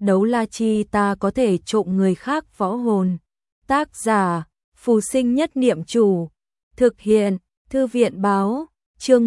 đấu la chi ta có thể trộm người khác võ hồn. Tác giả, Phù Sinh Nhất Niệm Chủ. Thực hiện, Thư viện Báo. Chương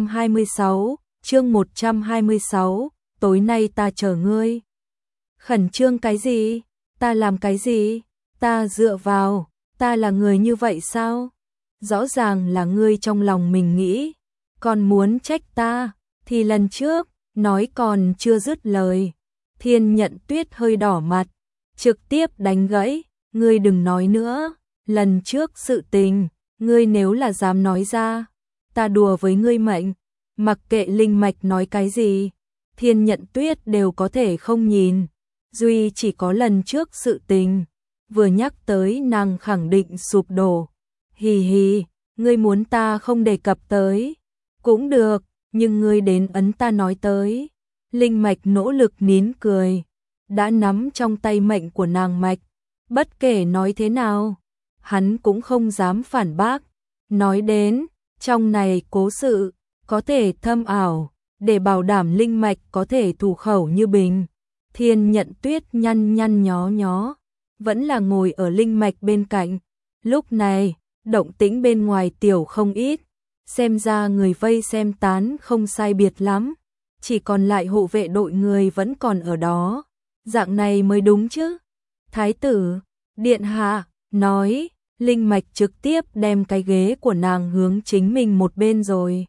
126, tối nay ta chờ ngươi. Khẩn trương cái gì? Ta làm cái gì? Ta dựa vào, ta là người như vậy sao? Rõ ràng là ngươi trong lòng mình nghĩ, còn muốn trách ta, thì lần trước, nói còn chưa dứt lời. Thiên Nhận Tuyết hơi đỏ mặt, trực tiếp đánh gãy, ngươi đừng nói nữa, lần trước sự tình, ngươi nếu là dám nói ra, ta đùa với ngươi mệnh, mặc kệ Linh Mạch nói cái gì, Thiên Nhận Tuyết đều có thể không nhìn, duy chỉ có lần trước sự tình, vừa nhắc tới nàng khẳng định sụp đổ. Hì hì, ngươi muốn ta không đề cập tới, cũng được, nhưng ngươi đến ấn ta nói tới. Linh Mạch nỗ lực nín cười, đã nắm trong tay mệnh của nàng Mạch, bất kể nói thế nào, hắn cũng không dám phản bác. Nói đến, trong này cố sự, có thể thâm ảo, để bảo đảm Linh Mạch có thể thủ khẩu như bình. Thiên Nhận Tuyết nhăn nhăn nhó nhó, vẫn là ngồi ở Linh Mạch bên cạnh. Lúc này, động tĩnh bên ngoài tiểu không ít, xem ra người vây xem tán không sai biệt lắm, chỉ còn lại hộ vệ đội người vẫn còn ở đó, dạng này mới đúng chứ. Thái tử, điện hạ, nói, Linh Mạch trực tiếp đem cái ghế của nàng hướng chính mình một bên rồi.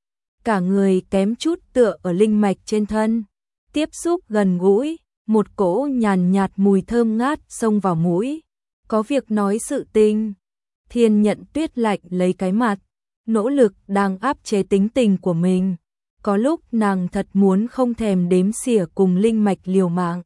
Cả người kém chút tựa ở Linh Mạch trên thân, tiếp xúc gần gũi, một cỗ nhàn nhạt mùi thơm ngát xông vào mũi. Có việc nói sự tình. Thiên Nhận Tuyết lạnh lấy cái mặt, nỗ lực đang áp chế tính tình của mình. Có lúc nàng thật muốn không thèm đếm xỉa cùng Linh Mạch liều mạng.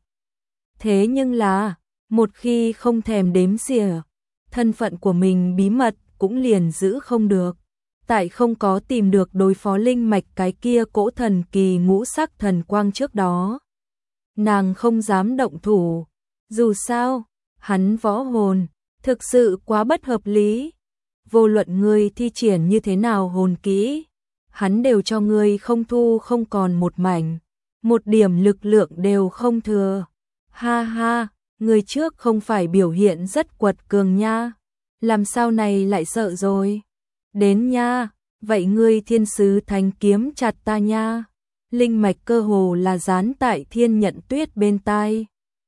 Thế nhưng là, một khi không thèm đếm xỉa, thân phận của mình bí mật cũng liền giữ không được. Tại không có tìm được đối phó Linh Mạch cái kia cỗ thần kỳ ngũ sắc thần quang trước đó, nàng không dám động thủ. Dù sao, hắn võ hồn thực sự quá bất hợp lý. Vô luận ngươi thi triển như thế nào hồn kỹ, hắn đều cho ngươi không thu không còn một mảnh, một điểm lực lượng đều không thừa. Ha ha, ngươi trước không phải biểu hiện rất quật cường nha, làm sao này lại sợ rồi? Đến nha, vậy ngươi thiên sứ thanh kiếm chặt ta nha. Linh Mạch cơ hồ là dán tại Thiên Nhận Tuyết bên tai.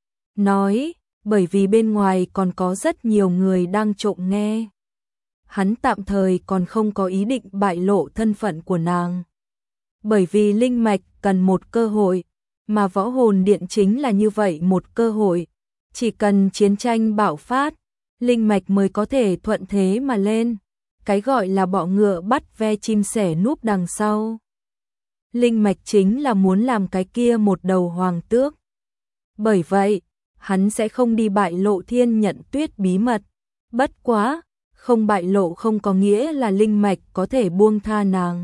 Nói, bởi vì bên ngoài còn có rất nhiều người đang trộm nghe. Hắn tạm thời còn không có ý định bại lộ thân phận của nàng. Bởi vì Linh Mạch cần một cơ hội, mà võ hồn điện chính là như vậy một cơ hội. Chỉ cần chiến tranh bạo phát, Linh Mạch mới có thể thuận thế mà lên. Cái gọi là bọ ngựa bắt ve chim sẻ núp đằng sau. Linh Mạch chính là muốn làm cái kia một đầu hoàng tước. Bởi vậy, hắn sẽ không đi bại lộ Thiên Nhận Tuyết bí mật. Bất quá, không bại lộ không có nghĩa là Linh Mạch có thể buông tha nàng.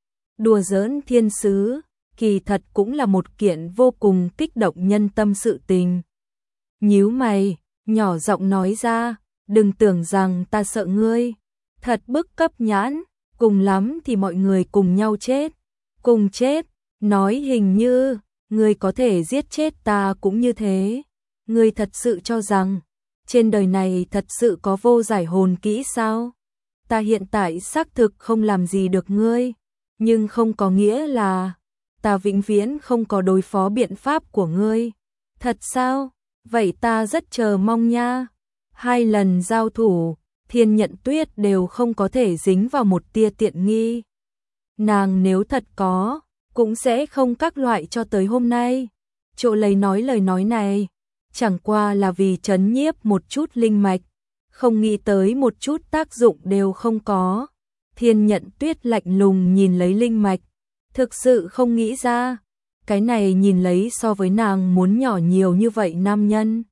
Đùa giỡn thiên sứ, kỳ thật cũng là một kiện vô cùng kích động nhân tâm sự tình. Nhíu mày, nhỏ giọng nói ra, đừng tưởng rằng ta sợ ngươi. Thật bức cấp nhãn, cùng lắm thì mọi người cùng nhau chết. Cùng chết, nói hình như, ngươi có thể giết chết ta cũng như thế. Ngươi thật sự cho rằng, trên đời này thật sự có vô giải hồn kỹ sao? Ta hiện tại xác thực không làm gì được ngươi, nhưng không có nghĩa là ta vĩnh viễn không có đối phó biện pháp của ngươi. Thật sao? Vậy ta rất chờ mong nha. 2 lần giao thủ, Thiên Nhận Tuyết đều không có thể dính vào một tia tiện nghi. Nàng nếu thật có, cũng sẽ không các loại cho tới hôm nay. Chỗ lấy nói lời nói này, chẳng qua là vì trấn nhiếp một chút Linh Mạch, không nghĩ tới một chút tác dụng đều không có. Thiên Nhận Tuyết lạnh lùng nhìn lấy Linh Mạch, thực sự không nghĩ ra, cái này nhìn lấy so với nàng muốn nhỏ nhiều như vậy nam nhân.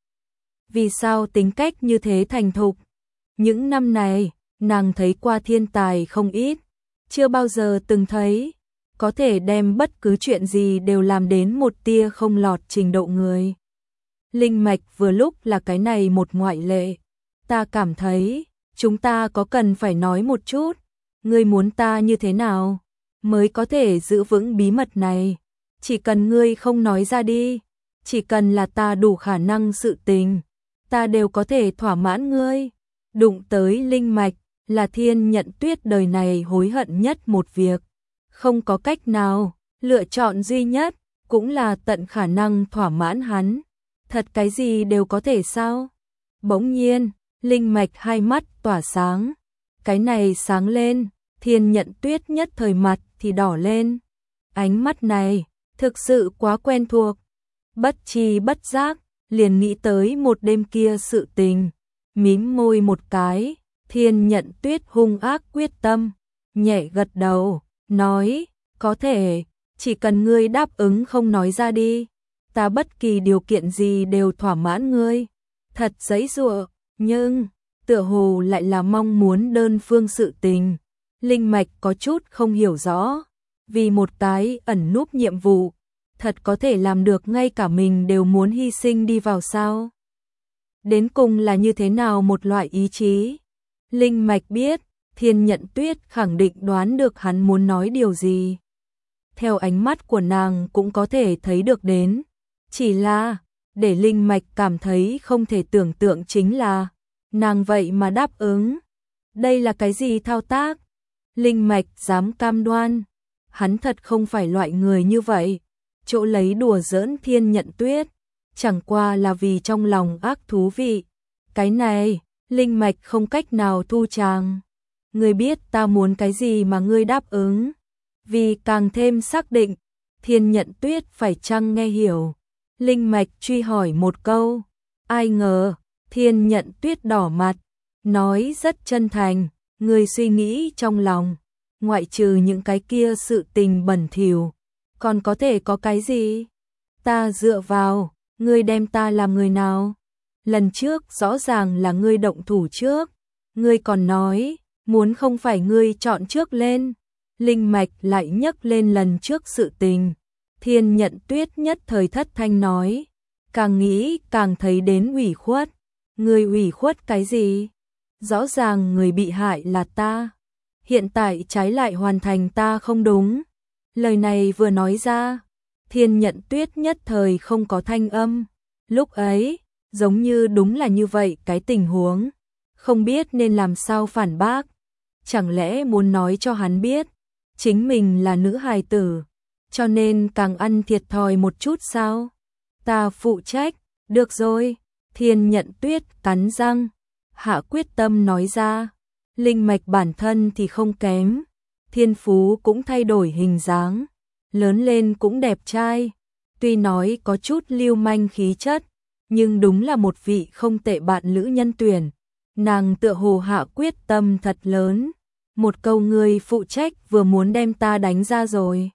Vì sao tính cách như thế thành thục? Những năm này, nàng thấy qua thiên tài không ít, chưa bao giờ từng thấy có thể đem bất cứ chuyện gì đều làm đến một tia không lọt trình độ người. Linh Mạch vừa lúc là cái này một ngoại lệ. Ta cảm thấy, chúng ta có cần phải nói một chút, ngươi muốn ta như thế nào mới có thể giữ vững bí mật này? Chỉ cần ngươi không nói ra đi, chỉ cần là ta đủ khả năng sự tình, ta đều có thể thỏa mãn ngươi. Đụng tới linh mạch là Thiên Nhận Tuyết đời này hối hận nhất một việc, không có cách nào, lựa chọn duy nhất cũng là tận khả năng thỏa mãn hắn. Thật cái gì đều có thể sao? Bỗng nhiên, linh mạch hai mắt tỏa sáng. Cái này sáng lên, Thiên Nhận Tuyết nhất thời mặt thì đỏ lên. Ánh mắt này, thực sự quá quen thuộc. Bất tri bất giác, liền nghĩ tới một đêm kia sự tình. Mím môi một cái, Thiên Nhận Tuyết hung ác quyết tâm, nhẹ gật đầu, nói, có thể, chỉ cần ngươi đáp ứng không nói ra đi, ta bất kỳ điều kiện gì đều thỏa mãn ngươi. Thật giãy giụa, nhưng tựa hồ lại là mong muốn đơn phương sự tình. Linh mạch có chút không hiểu rõ, vì một cái ẩn núp nhiệm vụ, thật có thể làm được ngay cả mình đều muốn hy sinh đi vào sao? Đến cùng là như thế nào một loại ý chí? Linh mạch biết, Thiên Nhận Tuyết khẳng định đoán được hắn muốn nói điều gì. Theo ánh mắt của nàng cũng có thể thấy được đến. Chỉ là, để linh mạch cảm thấy không thể tưởng tượng chính là, nàng vậy mà đáp ứng. Đây là cái gì thao tác? Linh mạch dám cam đoan. Hắn thật không phải loại người như vậy. Chỗ lấy đùa giỡn Thiên Nhận Tuyết, chẳng qua là vì trong lòng ác thú vị. Cái này, linh mạch không cách nào thu chàng. Ngươi biết ta muốn cái gì mà ngươi đáp ứng. Vì càng thêm xác định, Thiên Nhận Tuyết phải chăng nghe hiểu. Linh mạch truy hỏi một câu. Ai ngờ, Thiên Nhận Tuyết đỏ mặt, nói rất chân thành, ngươi suy nghĩ trong lòng, ngoại trừ những cái kia sự tình bẩn thỉu, còn có thể có cái gì? Ta dựa vào, ngươi đem ta làm người nào? Lần trước rõ ràng là ngươi động thủ trước, ngươi còn nói, muốn không phải ngươi chọn trước lên. Linh mạch lại nhắc lên lần trước sự tình. Thiên Nhận Tuyết nhất thời thất thanh nói, càng nghĩ càng thấy đến ủy khuất. Ngươi ủy khuất cái gì? Rõ ràng người bị hại là ta, hiện tại trái lại hoàn thành ta không đúng. Lời này vừa nói ra, Thiên Nhận Tuyết nhất thời không có thanh âm. Lúc ấy, giống như đúng là như vậy cái tình huống, không biết nên làm sao phản bác. Chẳng lẽ muốn nói cho hắn biết, chính mình là nữ hài tử, cho nên càng ăn thiệt thòi một chút sao? Ta phụ trách, được rồi. Thiên Nhận Tuyết cắn răng, hạ quyết tâm nói ra. Linh mạch bản thân thì không kém, thiên phú cũng thay đổi hình dáng, lớn lên cũng đẹp trai, tuy nói có chút lưu manh khí chất, nhưng đúng là một vị không tệ bạn lữ nhân tuyển. Nàng tựa hồ hạ quyết tâm thật lớn, một câu ngươi phụ trách vừa muốn đem ta đánh ra rồi.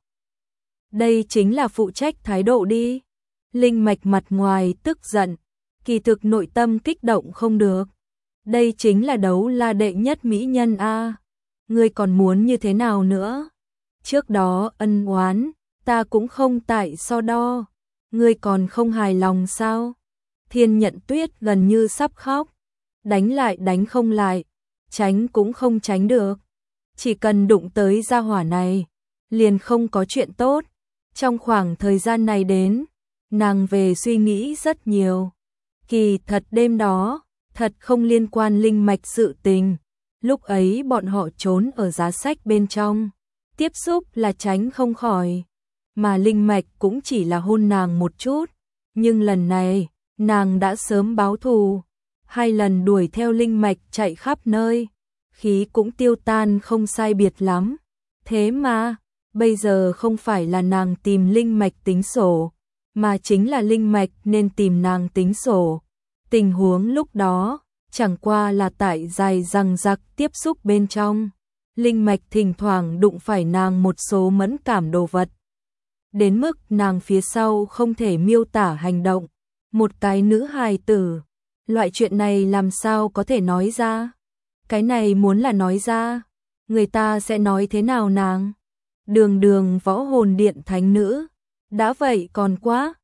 Đây chính là phụ trách thái độ đi. Linh mạch mặt ngoài tức giận, kỳ thực nội tâm kích động không được. Đây chính là đấu la đệ nhất mỹ nhân a. Ngươi còn muốn như thế nào nữa? Trước đó ân oán, ta cũng không tại so đo. Ngươi còn không hài lòng sao? Thiên Nhận Tuyết gần như sắp khóc. Đánh lại đánh không lại, tránh cũng không tránh được. Chỉ cần đụng tới gia hỏa này, liền không có chuyện tốt. Trong khoảng thời gian này đến, nàng về suy nghĩ rất nhiều. Kỳ thật đêm đó, thật không liên quan linh mạch sự tình. Lúc ấy bọn họ trốn ở giá sách bên trong, tiếp xúc là tránh không khỏi. Mà linh mạch cũng chỉ là hôn nàng một chút. Nhưng lần này, nàng đã sớm báo thù. 2 lần đuổi theo linh mạch chạy khắp nơi, khí cũng tiêu tan không sai biệt lắm. Thế mà, bây giờ không phải là nàng tìm linh mạch tính sổ, mà chính là linh mạch nên tìm nàng tính sổ. Tình huống lúc đó, chẳng qua là tại dài răng rặc tiếp xúc bên trong. Linh mạch thỉnh thoảng đụng phải nàng một số mẫn cảm đồ vật. Đến mức nàng phía sau không thể miêu tả hành động. Một cái nữ hài tử, loại chuyện này làm sao có thể nói ra? Cái này muốn là nói ra, người ta sẽ nói thế nào nàng? Đường đường võ hồn điện thánh nữ, đã vậy còn quá,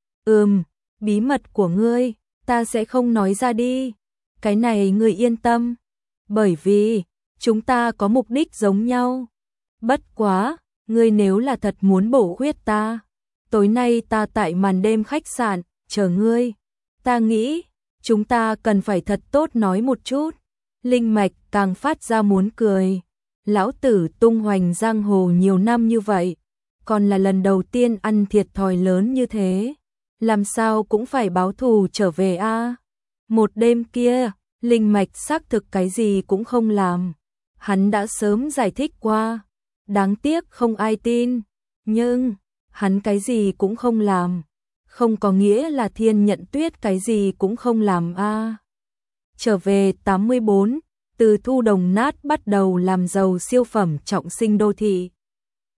bí mật của ngươi, ta sẽ không nói ra đi. Cái này ngươi yên tâm, bởi vì chúng ta có mục đích giống nhau. Bất quá, ngươi nếu là thật muốn bổ khuyết ta, tối nay ta tại màn đêm khách sạn, chờ ngươi. Ta nghĩ, chúng ta cần phải thật tốt nói một chút. Linh Mạch càng phát ra muốn cười. Lão tử tung hoành giang hồ nhiều năm như vậy, còn là lần đầu tiên ăn thiệt thòi lớn như thế. Làm sao cũng phải báo thù trở về a. Một đêm kia, Linh Mạch xác thực cái gì cũng không làm. Hắn đã sớm giải thích qua. Đáng tiếc không ai tin. Nhưng, hắn cái gì cũng không làm. Không có nghĩa là Thiên Nhận Tuyết cái gì cũng không làm a. Trở về 84, từ thu đồng nát bắt đầu làm giàu siêu phẩm trọng sinh đô thị.